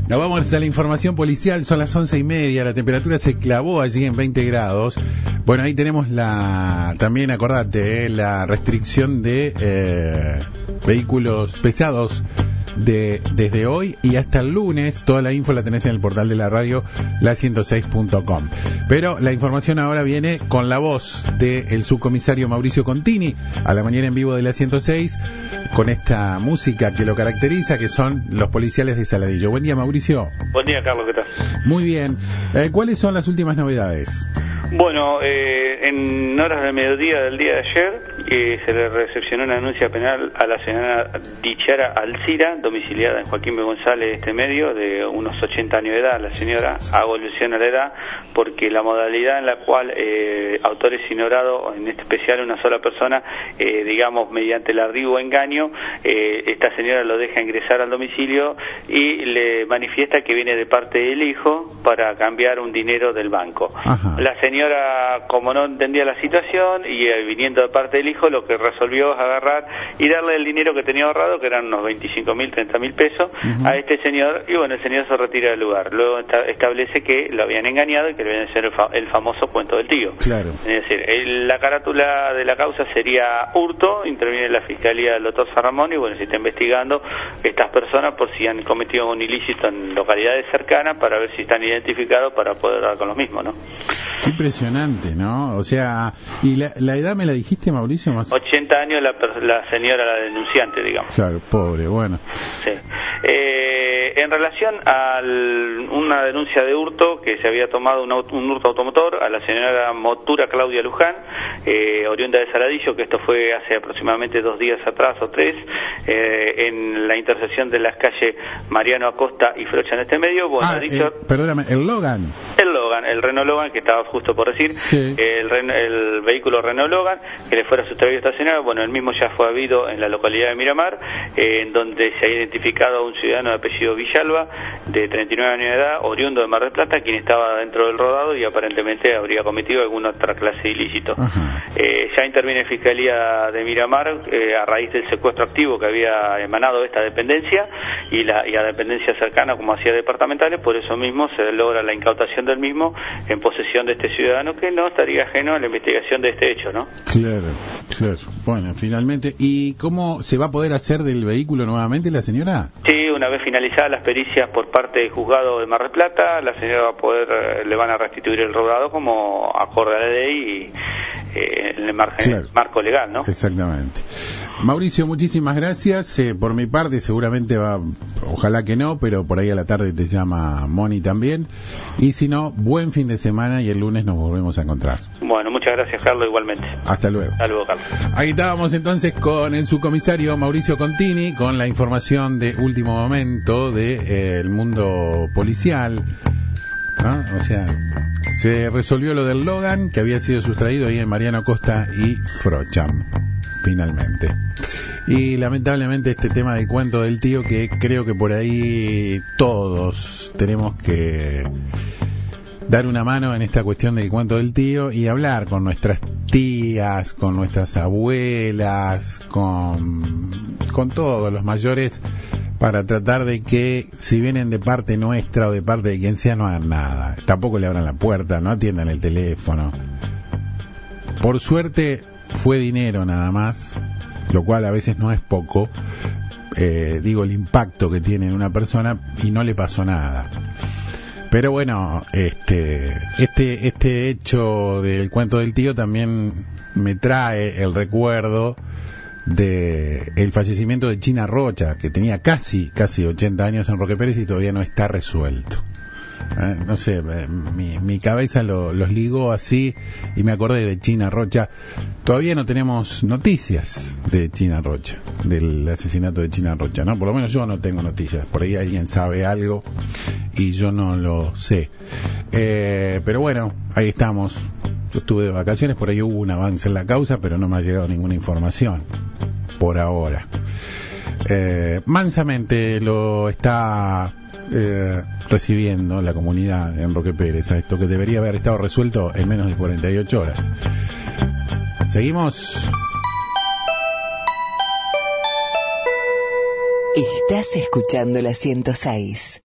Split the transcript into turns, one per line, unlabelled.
Nos vamos a la información policial, son las 11:30, la temperatura se clavó allí en 20 grados. Bueno, ahí tenemos también acordate, la restricción de vehículos pesados desde hoy y hasta el lunes. Toda la info la tenés en el portal de la radio, la106.com. Pero la información ahora viene con la voz del subcomisario Mauricio Contini, a la mañana en vivo de la 106, con esta música que lo caracteriza, que son los policiales de Saladillo. Buen día, Mauricio.
Buen día, Carlos, ¿qué tal?
Muy bien. ¿Cuáles son las últimas novedades?
Bueno, en horas del mediodía del día de ayer se le recepcionó una denuncia penal a la señora Dichara Alcira, domiciliada en Joaquín B. González, este medio, de unos 80 años de edad. La señora hago alusión a la edad porque la modalidad en la cual autores ignorados, en este especial una sola persona, digamos mediante el arribo o engaño, esta señora lo deja ingresar al domicilio y le manifiesta que viene de parte del hijo para cambiar un dinero del banco. Ajá. La señora, como no entendía la situación y viniendo de parte del hijo, lo que resolvió es agarrar y darle el dinero que tenía ahorrado, que eran unos 25.000, 30.000 pesos, a este señor, y bueno, el señor se retira del lugar. Luego establece que lo habían engañado y que le viene a ser el famoso cuento del tío. Claro. Es decir, la carátula de la causa sería hurto, interviene la Fiscalía del doctor San Ramón y bueno, se está investigando estas personas por si han cometido un ilícito en localidades cercanas para ver si están identificados para poder dar con los mismos, ¿no?
Qué impresionante, ¿no? O sea, ¿y la edad me la dijiste, Mauricio? Más...
80 años la señora, la denunciante, digamos.
Claro, pobre, bueno.
Sí. En relación a una denuncia de hurto que se había tomado un hurto automotor a la señora Motura Claudia Luján, oriunda de Saladillo, que esto fue hace aproximadamente 2 días atrás o 3, en la intersección de las calles Mariano Acosta y Frocha en este medio. Bueno,
perdóname, el Logan,
el Renault Logan, que estaba justo por decir, sí. El vehículo Renault Logan, que le fuera sustraído estacionado, bueno, el mismo ya fue habido en la localidad de Miramar, en donde se ha identificado a un ciudadano de apellido Villalba, de 39 años de edad, oriundo de Mar del Plata, quien estaba dentro del rodado y aparentemente habría cometido alguna otra clase de ilícito. Ya interviene Fiscalía de Miramar a raíz del secuestro activo que había emanado esta dependencia y a dependencias cercanas como hacía departamentales. Por eso mismo se logra la incautación del mismo en posesión de este ciudadano, que no estaría ajeno a la investigación de este hecho, ¿no?
Claro, claro. Bueno, finalmente, ¿y cómo se va a poder hacer del vehículo nuevamente la señora?
Sí, una vez finalizadas las pericias por parte del juzgado de Mar del Plata, la señora va a poder, le van a restituir el rodado como acorde a la ley y en el marco legal, ¿no?
Exactamente. Mauricio, muchísimas gracias. Por mi parte, seguramente ojalá que no, pero por ahí a la tarde te llama Moni también. Y si no, buen fin de semana y el lunes nos volvemos a encontrar.
Bueno, muchas gracias, Carlos, igualmente.
Hasta luego.
Hasta luego, Carlos.
Ahí estábamos entonces con el subcomisario Mauricio Contini, con la información de último momento del mundo policial. ¿No? O sea, se resolvió lo del Logan, que había sido sustraído ahí en Mariano Costa y Frocham, finalmente. Y lamentablemente este tema del cuento del tío, que creo que por ahí todos tenemos que dar una mano en esta cuestión del cuento del tío y hablar con nuestras tías, con nuestras abuelas, con todos los mayores, para tratar de que, si vienen de parte nuestra o de parte de quien sea, no hagan nada. Tampoco le abran la puerta, no atiendan el teléfono. Por suerte fue dinero nada más, lo cual a veces no es poco. Digo, el impacto que tiene en una persona, y no le pasó nada. Pero bueno, este hecho del cuento del tío también me trae el recuerdo de el fallecimiento de China Rocha, que tenía casi 80 años en Roque Pérez y todavía no está resuelto. No sé, mi cabeza los ligó así y me acordé de China Rocha. Todavía no tenemos noticias de China Rocha, del asesinato de China Rocha, ¿no? Por lo menos yo no tengo noticias. Por ahí alguien sabe algo y yo no lo sé. Pero bueno, ahí estamos. Yo estuve de vacaciones, por ahí hubo un avance en la causa, pero no me ha llegado ninguna información por ahora. Mansamente lo está recibiendo la comunidad en Roque Pérez, a esto que debería haber estado resuelto en menos de 48 horas. ¿Seguimos?
Estás escuchando la 106.